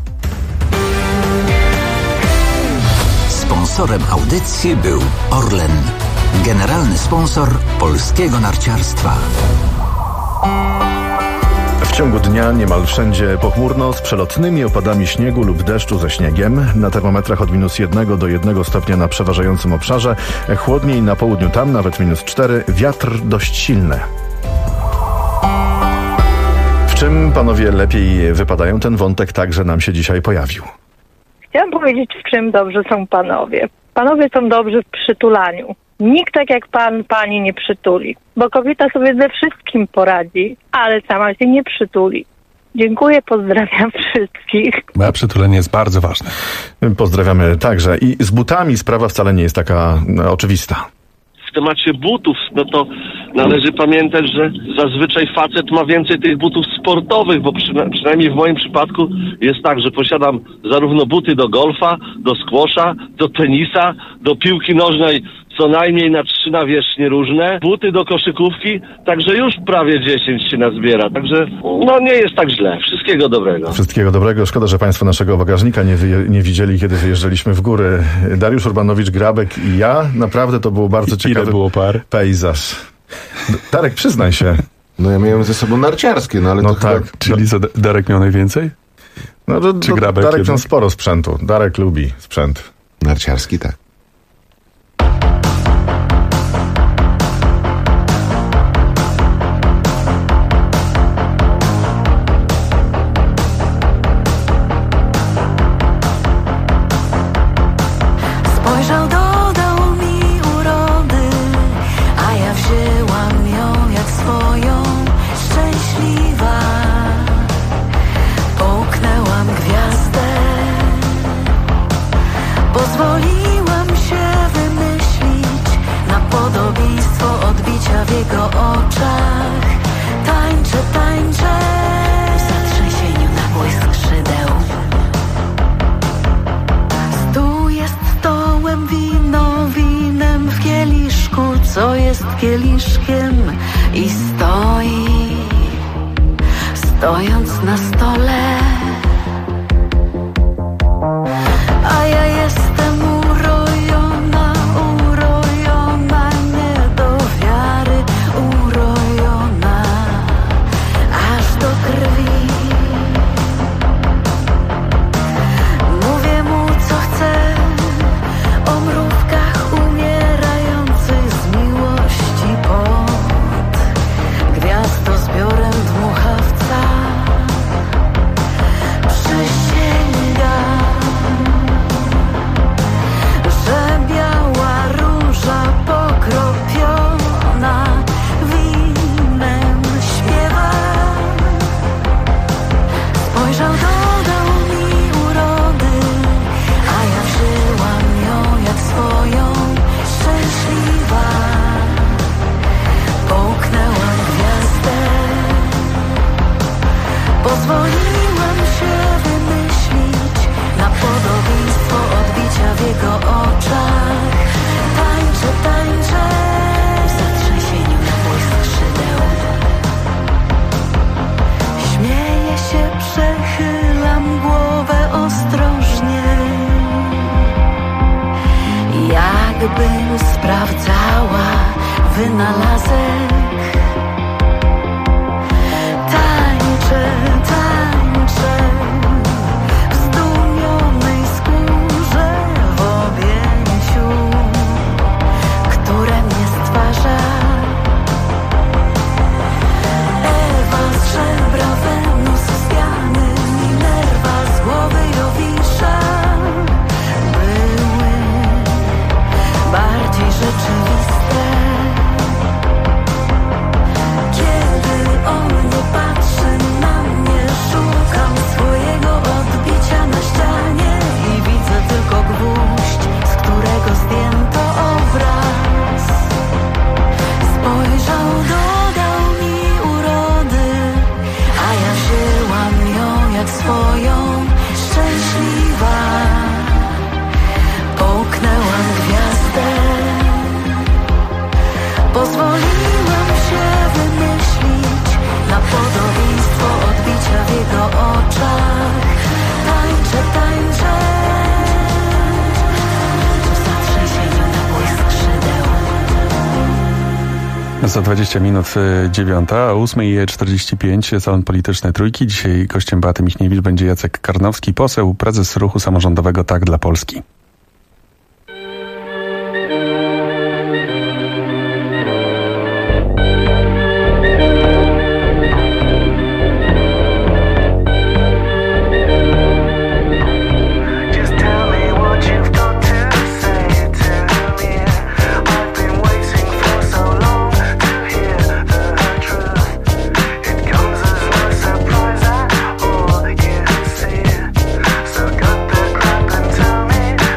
Sponsorem audycji był Orlen, generalny sponsor polskiego narciarstwa. W ciągu dnia niemal wszędzie pochmurno z przelotnymi opadami śniegu lub deszczu ze śniegiem. Na termometrach od -1 do 1 stopnia na przeważającym obszarze. Chłodniej na południu, tam nawet -4. Wiatr dość silny. W czym panowie lepiej wypadają? Ten wątek także nam się dzisiaj pojawił. Chciałam powiedzieć, w czym dobrze są panowie. Panowie są dobrzy w przytulaniu. Nikt tak jak pan, pani nie przytuli, bo kobieta sobie ze wszystkim poradzi, ale sama się nie przytuli. Dziękuję, pozdrawiam wszystkich. A przytulenie jest bardzo ważne. Pozdrawiamy także. I z butami sprawa wcale nie jest taka oczywista. temacie butów, no to należy pamiętać, że zazwyczaj facet ma więcej tych butów sportowych, bo przynajmniej w moim przypadku jest tak, że posiadam zarówno buty do golfa, do squasha, do tenisa, do piłki nożnej, co najmniej na 3 nawierzchnie różne, buty do koszykówki, także już prawie 10 się nazbiera, także no nie jest tak źle. Wszystkiego dobrego. Wszystkiego dobrego. Szkoda, że państwo naszego bagażnika nie widzieli, kiedy wyjeżdżaliśmy w góry. Dariusz Urbanowicz-Grabek i ja. Naprawdę to był bardzo ciekawy Ile było par? Pejzaż. Darek, przyznaj się. No ja miałem ze sobą narciarskie, no ale no to tak. chyba... Czyli co, Darek miał najwięcej? No Czy Grabek Darek jednak? miał sporo sprzętu. Darek lubi sprzęt. Narciarski, tak. Spojrzał, dodał mi urody, a ja wzięłam ją jak swoją, szczęśliwa. Połknęłam gwiazdę, pozwoliłam się wymyślić na podobieństwo odbicia w jego oczach. Tańczę, tańczę w zatrzęsieniu nabłysk skrzydeł. Stół jest stołem, wino winem w kieliszku, co jest kieliszkiem i stoi, stojąc na stole. A ja jestem urojona, urojona, nie do wiary, urojona, aż do krwi. Mówię mu, co chcę, o mrówkach umierających z miłości pod gwiazdozbiorem dmuchawca. Przysięgam, że biała róża pokropiona winem śpiewa. Spojrzał, dodał mi urody, a ja wzięłam ją jak swoją, szczęśliwa. Połknęłam gwiazdę, pozwoliłam się wymyślić na podobieństwo odbicia w jego oczach. Tańczę, tańczę w zatrzęsieniu nabłysk skrzydeł. Śmieję się, przechylam głowę ostrożnie, jakbym sprawdzała wynalazek. Tańczę, tańczę w zdumionej skórze, w objęciu, które mnie stwarza. Ewa z żebra, Wenus z piany, Minerva z głowy Jowisza były bardziej rzeczywiste. Kiedy on nie patrzy na mnie, szukam swojego odbicia na ścianie i widzę tylko gwóźdź, z którego zdjęto obraz. Spojrzał, dodał mi urody, a ja wzięłam ją jak swoją, szczęśliwa. Połknęłam gwiazdę, pozwoliłam się wymyślić na podobieństwo odbicia w jego oczach. Tańczę, tańczę w zatrzęsieniu nabłysk skrzydeł. Za 20 minut 9, a 8:45 salon polityczny Trójki. Dzisiaj gościem Beaty Michniewicz będzie Jacek Karnowski, poseł, prezes ruchu samorządowego Tak dla Polski. So cut the crap and tell me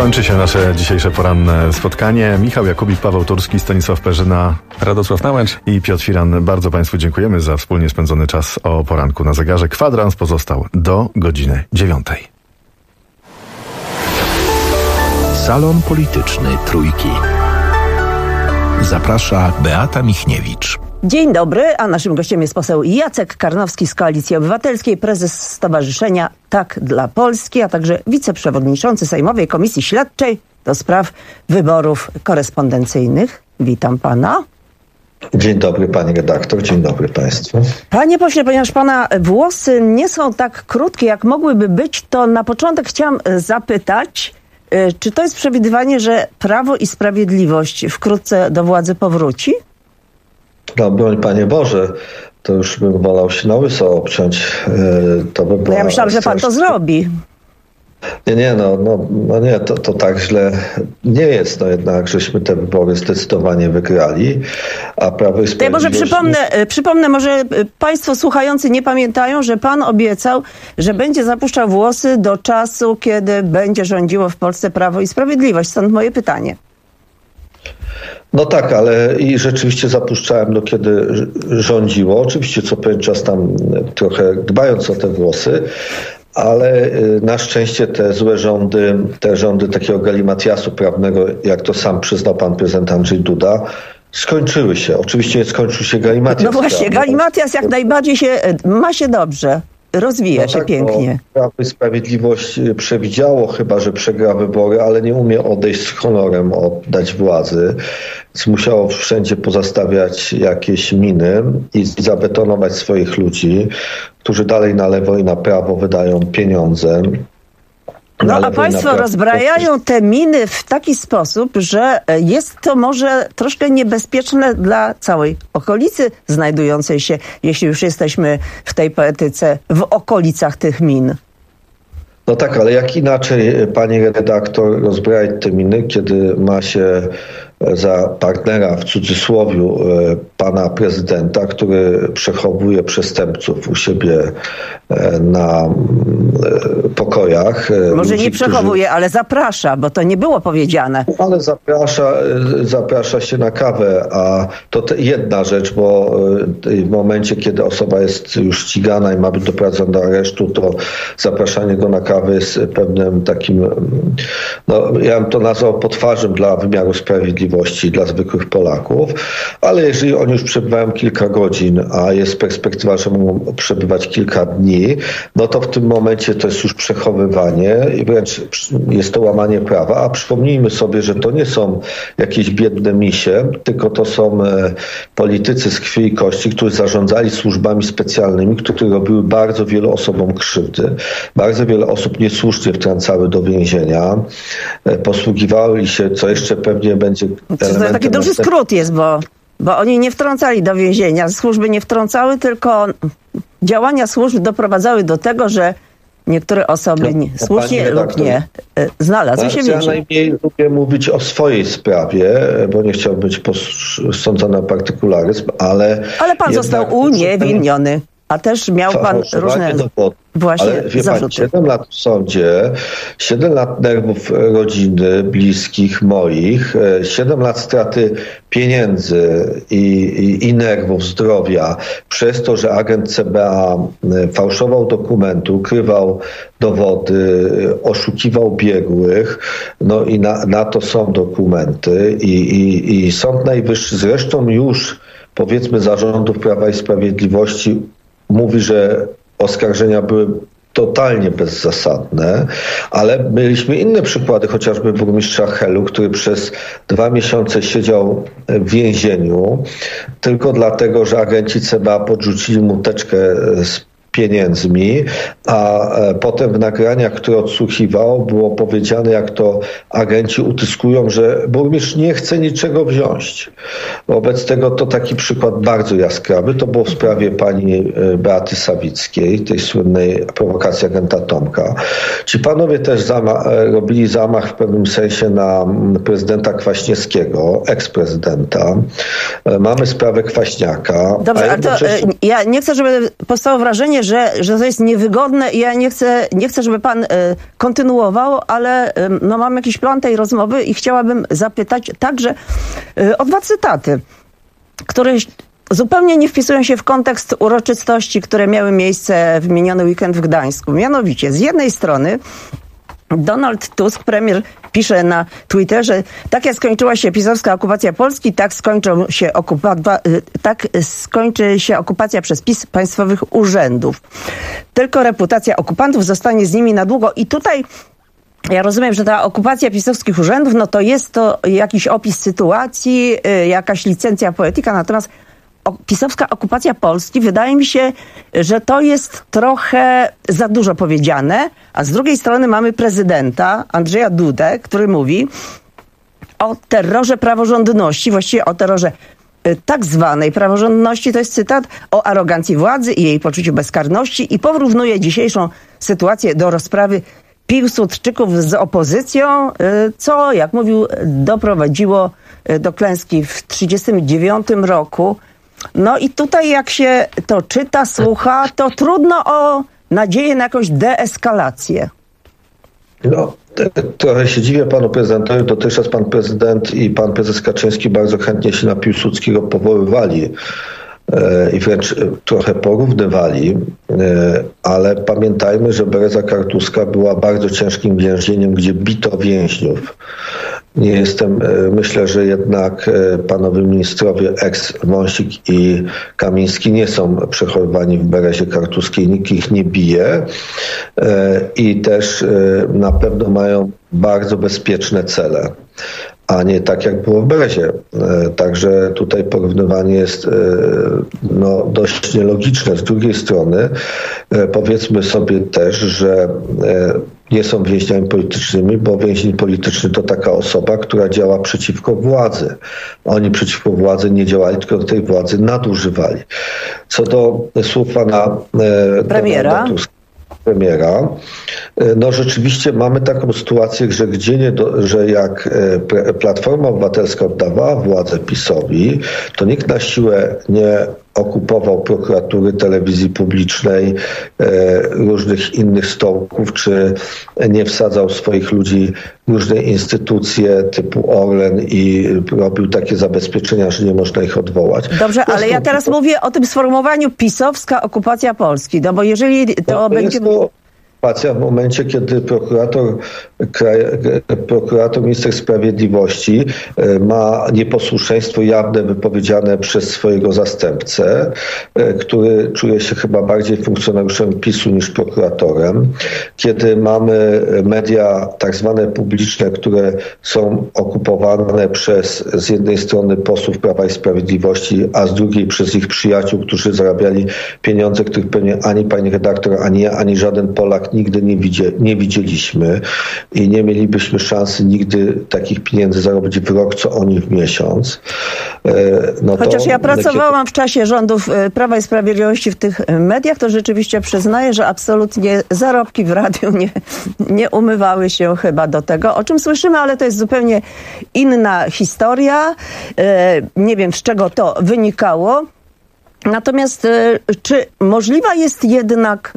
Kończy się nasze dzisiejsze poranne spotkanie. Michał Jakubik, Paweł Turski, Stanisław Perzyna, Radosław Nałęcz i Piotr Firan. Bardzo Państwu dziękujemy za wspólnie spędzony czas o poranku na zegarze. Kwadrans pozostał do godziny 9. Salon Polityczny Trójki. Zaprasza Beata Michniewicz. Dzień dobry, a naszym gościem jest poseł Jacek Karnowski z Koalicji Obywatelskiej, prezes Stowarzyszenia Tak dla Polski, a także wiceprzewodniczący Sejmowej Komisji Śledczej do spraw wyborów korespondencyjnych. Witam pana. Dzień dobry pani redaktor, dzień dobry państwu. Panie pośle, ponieważ pana włosy nie są tak krótkie, jak mogłyby być, to na początek chciałam zapytać, czy to jest przewidywanie, że Prawo i Sprawiedliwość wkrótce do władzy powróci? No broń Panie Boże, to już bym wolał się na łyso obciąć. To by była ja myślałam, że pan to zrobi. Nie, to tak źle nie jest. No jednak, żeśmy te wybory zdecydowanie wygrali, a Prawo i Sprawiedliwość... To ja może przypomnę, może państwo słuchający nie pamiętają, że pan obiecał, że będzie zapuszczał włosy do czasu, kiedy będzie rządziło w Polsce Prawo i Sprawiedliwość. Stąd moje pytanie. No tak, ale i rzeczywiście zapuszczałem kiedy rządziło. Oczywiście co pewien czas tam trochę dbając o te włosy, ale na szczęście te złe rządy, te rządy takiego galimatiasu prawnego, jak to sam przyznał pan prezydent Andrzej Duda, skończyły się. Oczywiście nie skończył się galimatias. No właśnie, galimatias jak najbardziej ma się dobrze. Rozwija się pięknie. Prawo i Sprawiedliwość przewidziało chyba, że przegra wybory, ale nie umie odejść z honorem, oddać władzy. Więc musiało wszędzie pozastawiać jakieś miny i zabetonować swoich ludzi, którzy dalej na lewo i na prawo wydają pieniądze. No a państwo rozbrajają te miny w taki sposób, że jest to może troszkę niebezpieczne dla całej okolicy znajdującej się, jeśli już jesteśmy w tej poetyce, w okolicach tych min. No tak, ale jak inaczej, pani redaktor, rozbrajać te miny, kiedy ma się za partnera, w cudzysłowiu, pana prezydenta, który przechowuje przestępców u siebie na pokojach. Może ludzi, nie przechowuje, ale zaprasza, bo to nie było powiedziane. Ale zaprasza się na kawę, a to jedna rzecz, bo w momencie, kiedy osoba jest już ścigana i ma być doprowadzona do aresztu, to zapraszanie go na kawę jest pewnym takim, ja bym to nazwał potwarzem dla wymiaru sprawiedliwości, dla zwykłych Polaków, ale jeżeli oni już przebywają kilka godzin, a jest perspektywa, że mogą przebywać kilka dni, no to w tym momencie to jest już przechowywanie i wręcz jest to łamanie prawa, a przypomnijmy sobie, że to nie są jakieś biedne misie, tylko to są politycy z krwi i kości, którzy zarządzali służbami specjalnymi, które robiły bardzo wielu osobom krzywdy. Bardzo wiele osób niesłusznie wtrącały do więzienia, posługiwały się, co jeszcze pewnie będzie to taki duży skrót jest, bo oni nie wtrącali do więzienia. Służby nie wtrącały, tylko działania służb doprowadzały do tego, że niektóre osoby słusznie lub nie znalazły się w więzieniu. Ja najmniej lubię mówić o swojej sprawie, bo nie chciałbym być sądzony o partykularyzm, ale... Ale pan został uniewinniony. A też miał pan różne właśnie zarzuty. 7 lat w sądzie, 7 lat nerwów rodziny, bliskich moich, 7 lat straty pieniędzy i nerwów, zdrowia przez to, że agent CBA fałszował dokumenty, ukrywał dowody, oszukiwał biegłych, no i na to są dokumenty i Sąd Najwyższy zresztą już powiedzmy zarządów Prawa i Sprawiedliwości mówi, że oskarżenia były totalnie bezzasadne, ale mieliśmy inne przykłady, chociażby burmistrza Helu, który przez 2 miesiące siedział w więzieniu tylko dlatego, że agenci CBA podrzucili mu teczkę z pieniędzmi, a potem w nagraniach, które odsłuchiwał, było powiedziane, jak to agenci utyskują, że burmistrz nie chce niczego wziąć. Wobec tego to taki przykład bardzo jaskrawy. To było w sprawie pani Beaty Sawickiej, tej słynnej prowokacji agenta Tomka. Ci panowie też robili zamach w pewnym sensie na prezydenta Kwaśniewskiego, eksprezydenta. Mamy sprawę Kwaśniaka. Dobrze, ale to ja nie chcę, żeby powstało wrażenie, wrażenie, że to jest niewygodne i ja nie chcę, żeby pan kontynuował, ale no, mam jakiś plan tej rozmowy i chciałabym zapytać także o 2 cytaty, które zupełnie nie wpisują się w kontekst uroczystości, które miały miejsce w miniony weekend w Gdańsku. Mianowicie, z jednej strony Donald Tusk, premier, pisze na Twitterze: tak jak skończyła się pisowska okupacja Polski, tak skończy się okupacja przez PiS państwowych urzędów. Tylko reputacja okupantów zostanie z nimi na długo. I tutaj ja rozumiem, że ta okupacja pisowskich urzędów, no to jest to jakiś opis sytuacji, jakaś licencja poetyka, natomiast pisowska okupacja Polski, wydaje mi się, że to jest trochę za dużo powiedziane, a z drugiej strony mamy prezydenta Andrzeja Dudę, który mówi o terrorze praworządności, właściwie o terrorze tak zwanej praworządności, to jest cytat, o arogancji władzy i jej poczuciu bezkarności i porównuje dzisiejszą sytuację do rozprawy Piłsudczyków z opozycją, co, jak mówił, doprowadziło do klęski w 1939 roku. No i tutaj jak się to czyta, słucha, to trudno o nadzieję na jakąś deeskalację. No, trochę się dziwię panu prezydentowi. Dotychczas pan prezydent i pan prezes Kaczyński bardzo chętnie się na Piłsudskiego powoływali i wręcz trochę porównywali, ale pamiętajmy, że Bereza Kartuska była bardzo ciężkim więzieniem, gdzie bito więźniów. Myślę, że jednak panowie ministrowie Wąsik i Kamiński nie są przechowywani w Berezie Kartuskiej, nikt ich nie bije i też na pewno mają bardzo bezpieczne cele, a nie tak jak było w Berezie. Także tutaj porównywanie jest dość nielogiczne. Z drugiej strony powiedzmy sobie też, że nie są więźniami politycznymi, bo więzień polityczny to taka osoba, która działa przeciwko władzy. Oni przeciwko władzy nie działali, tylko tej władzy nadużywali. Co do słów pana premiera, no rzeczywiście mamy taką sytuację, że jak Platforma Obywatelska oddawała władzę PiS-owi, to nikt na siłę nie okupował prokuratury, telewizji publicznej, różnych innych stołków, czy nie wsadzał swoich ludzi w różne instytucje typu Orlen i robił takie zabezpieczenia, że nie można ich odwołać. Dobrze, ale ja teraz mówię o tym sformułowaniu pisowska okupacja Polski, no bo jeżeli to będzie... W momencie, kiedy prokurator, minister sprawiedliwości ma nieposłuszeństwo jawne wypowiedziane przez swojego zastępcę, który czuje się chyba bardziej funkcjonariuszem PiS-u niż prokuratorem, kiedy mamy media tak zwane publiczne, które są okupowane z jednej strony posłów Prawa i Sprawiedliwości, a z drugiej przez ich przyjaciół, którzy zarabiali pieniądze, których pewnie ani pani redaktor, ani ja, ani żaden Polak nigdy nie widzieliśmy i nie mielibyśmy szansy nigdy takich pieniędzy zarobić w rok, co oni w miesiąc. Chociaż ja pracowałam w czasie rządów Prawa i Sprawiedliwości w tych mediach, to rzeczywiście przyznaję, że absolutnie zarobki w radiu nie umywały się chyba do tego, o czym słyszymy, ale to jest zupełnie inna historia. Nie wiem, z czego to wynikało. Natomiast czy możliwa jest jednak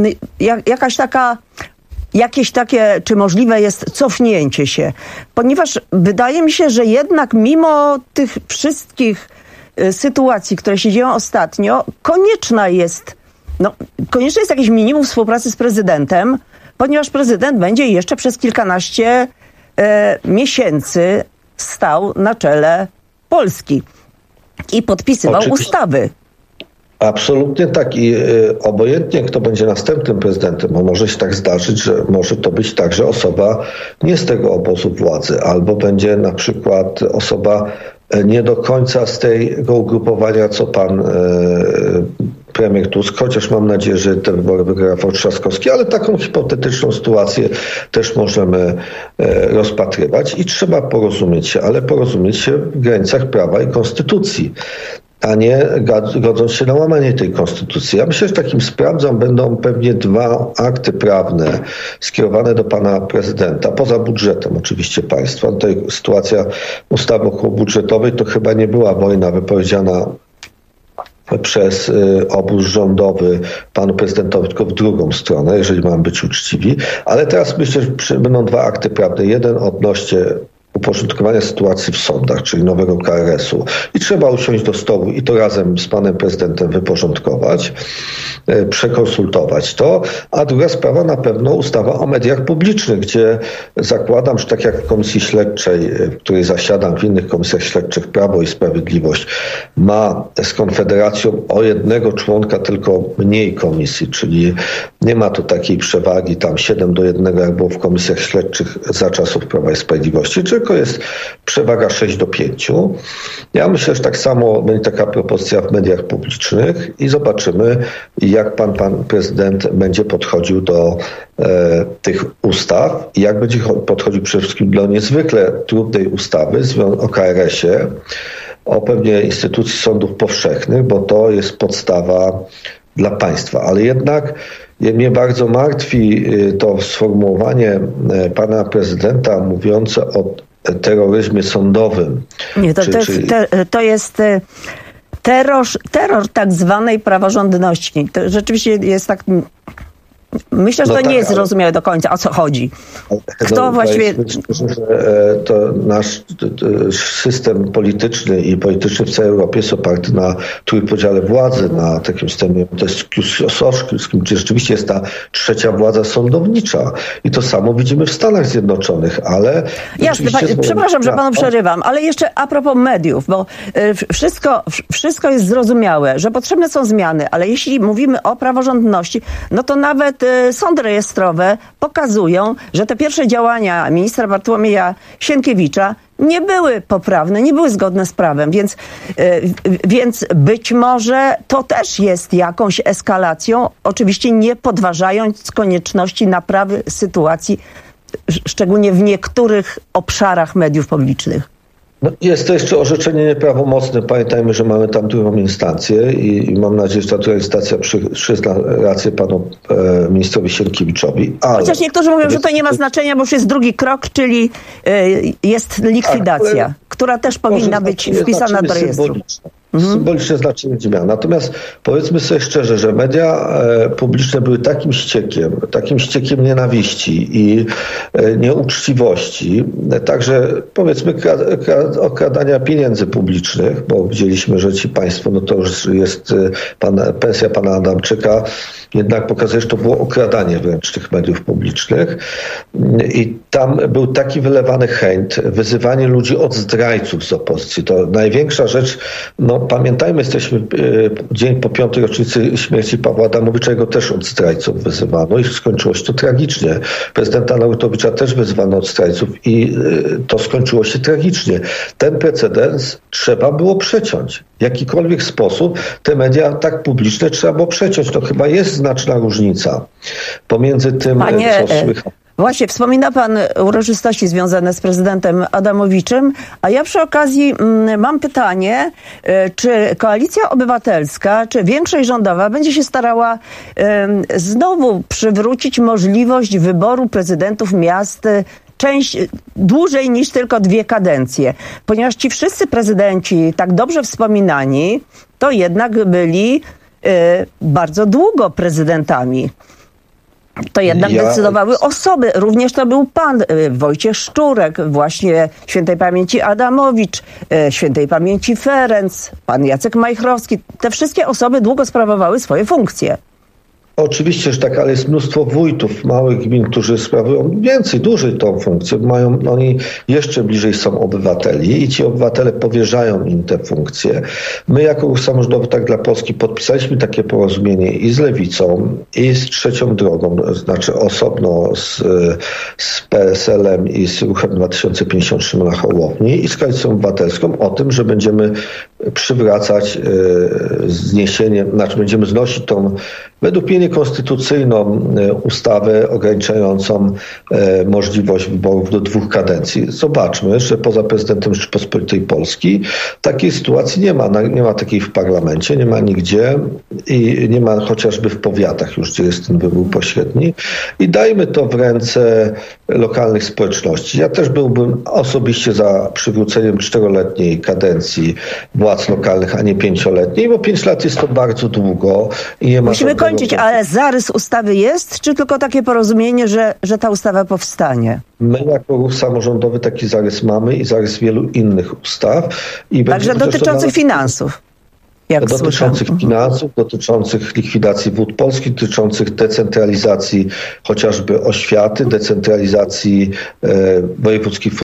czy możliwe jest cofnięcie się? Ponieważ wydaje mi się, że jednak mimo tych wszystkich sytuacji, które się dzieją ostatnio, konieczne jest jakieś minimum współpracy z prezydentem, ponieważ prezydent będzie jeszcze przez kilkanaście miesięcy stał na czele Polski i podpisywał ustawy. Absolutnie tak i obojętnie kto będzie następnym prezydentem, bo może się tak zdarzyć, że może to być także osoba nie z tego obozu władzy, albo będzie na przykład osoba nie do końca z tego ugrupowania, co pan premier Tusk, chociaż mam nadzieję, że te wybory wygra Rafał Trzaskowski, ale taką hipotetyczną sytuację też możemy rozpatrywać i trzeba porozumieć się, ale porozumieć się w granicach prawa i konstytucji, a nie godząc się na łamanie tej konstytucji. Ja myślę, że takim sprawdzą będą pewnie 2 akty prawne skierowane do pana prezydenta, poza budżetem oczywiście państwa. Tutaj sytuacja ustawy okołobudżetowej to chyba nie była wojna wypowiedziana przez obóz rządowy panu prezydentowi, tylko w drugą stronę, jeżeli mamy być uczciwi. Ale teraz myślę, że będą dwa akty prawne. Jeden odnośnie uporządkowania sytuacji w sądach, czyli nowego KRS-u. I trzeba usiąść do stołu i to razem z panem prezydentem wyporządkować, przekonsultować to. A druga sprawa na pewno ustawa o mediach publicznych, gdzie zakładam, że tak jak w komisji śledczej, w której zasiadam, w innych komisjach śledczych Prawo i Sprawiedliwość ma z Konfederacją o jednego członka tylko mniej komisji, czyli nie ma tu takiej przewagi tam 7:1, jak było w komisjach śledczych za czasów Prawa i Sprawiedliwości, tylko jest przewaga 6:5. Ja myślę, że tak samo będzie taka propozycja w mediach publicznych i zobaczymy, jak pan prezydent będzie podchodził do tych ustaw i jak będzie podchodził przede wszystkim do niezwykle trudnej ustawy o KRS-ie, o pewnej instytucji sądów powszechnych, bo to jest podstawa dla państwa. Ale jednak mnie bardzo martwi to sformułowanie pana prezydenta mówiące o terroryzmie sądowym. Nie, to jest terror tak zwanej praworządności. To rzeczywiście jest tak... Myślę, że to nie jest zrozumiałe do końca, o co chodzi. Kto właściwie... To nasz system polityczny i polityczny w całej Europie jest oparty na trójpodziale władzy, na takim systemie montesquieuowskim, gdzie rzeczywiście jest ta trzecia władza sądownicza. I to samo widzimy w Stanach Zjednoczonych, ale... Jasne, przepraszam, że panu przerywam, ale jeszcze a propos mediów, bo wszystko jest zrozumiałe, że potrzebne są zmiany, ale jeśli mówimy o praworządności, no to nawet sądy rejestrowe pokazują, że te pierwsze działania ministra Bartłomieja Sienkiewicza nie były poprawne, nie były zgodne z prawem, więc być może to też jest jakąś eskalacją, oczywiście nie podważając konieczności naprawy sytuacji, szczególnie w niektórych obszarach mediów publicznych. No, jest to jeszcze orzeczenie nieprawomocne. Pamiętajmy, że mamy tam drugą instancję i mam nadzieję, że ta druga instancja przyzna rację panu ministrowi Sienkiewiczowi. Chociaż niektórzy mówią, że to nie ma znaczenia, bo już jest drugi krok, czyli jest likwidacja, która też powinna być wpisana do rejestru. Symboliczne znaczenie zmian. Natomiast powiedzmy sobie szczerze, że media publiczne były takim ściekiem nienawiści i nieuczciwości, także powiedzmy okradania pieniędzy publicznych, bo widzieliśmy, że ci państwo, no to już jest pensja pana Adamczyka, jednak pokazuje, że to było okradanie wręcz tych mediów publicznych i tam był taki wylewany chęt, wyzywanie ludzi od zdrajców z opozycji. To największa rzecz, no pamiętajmy, jesteśmy dzień po 5. rocznicy śmierci Pawła Adamowicza, jego też od zdrajców wyzywano i skończyło się to tragicznie. Prezydenta Narutowicza też wyzwano od zdrajców i to skończyło się tragicznie. Ten precedens trzeba było przeciąć. W jakikolwiek sposób te media tak publiczne trzeba było przeciąć. To chyba jest znaczna różnica pomiędzy tym, co słychać. Właśnie, wspomina pan uroczystości związane z prezydentem Adamowiczem, a ja przy okazji mam pytanie, czy Koalicja Obywatelska, czy większość rządowa będzie się starała znowu przywrócić możliwość wyboru prezydentów miast dłużej niż tylko 2 kadencje, ponieważ ci wszyscy prezydenci tak dobrze wspominani, to jednak byli bardzo długo prezydentami. To jednak decydowały osoby. Również to był pan Wojciech Szczurek, właśnie świętej pamięci Adamowicz, świętej pamięci Ferenc, pan Jacek Majchrowski. Te wszystkie osoby długo sprawowały swoje funkcje. Oczywiście, że tak, ale jest mnóstwo wójtów małych gmin, którzy sprawują dłużej tą funkcję. Oni jeszcze bliżej są obywateli i ci obywatele powierzają im te funkcje. My jako Ruch Samorządowy Tak dla Polski podpisaliśmy takie porozumienie i z Lewicą, i z Trzecią Drogą, znaczy osobno z PSL-em i z Ruchem 2050 Szymona Hołowni i z Koalicją Obywatelską o tym, że będziemy przywracać będziemy znosić tą według mnie niekonstytucyjną ustawę ograniczającą możliwość wyborów do 2 kadencji. Zobaczmy, że poza prezydentem Rzeczypospolitej Polskiej takiej sytuacji nie ma. Nie ma takiej w parlamencie, nie ma nigdzie i nie ma chociażby w powiatach już, gdzie jest ten wybór pośredni. I dajmy to w ręce lokalnych społeczności. Ja też byłbym osobiście za przywróceniem 4-letniej kadencji władz lokalnych, a nie 5-letniej, bo 5 lat jest to bardzo długo i nie ma. Musimy kończyć, ale zarys ustawy jest, czy tylko takie porozumienie, że ta ustawa powstanie? My jako ruch samorządowy taki zarys mamy i zarys wielu innych ustaw. Także dotyczących finansów. Dotyczących finansów, dotyczących likwidacji Wód Polskich, dotyczących decentralizacji chociażby oświaty, decentralizacji wojewódzkich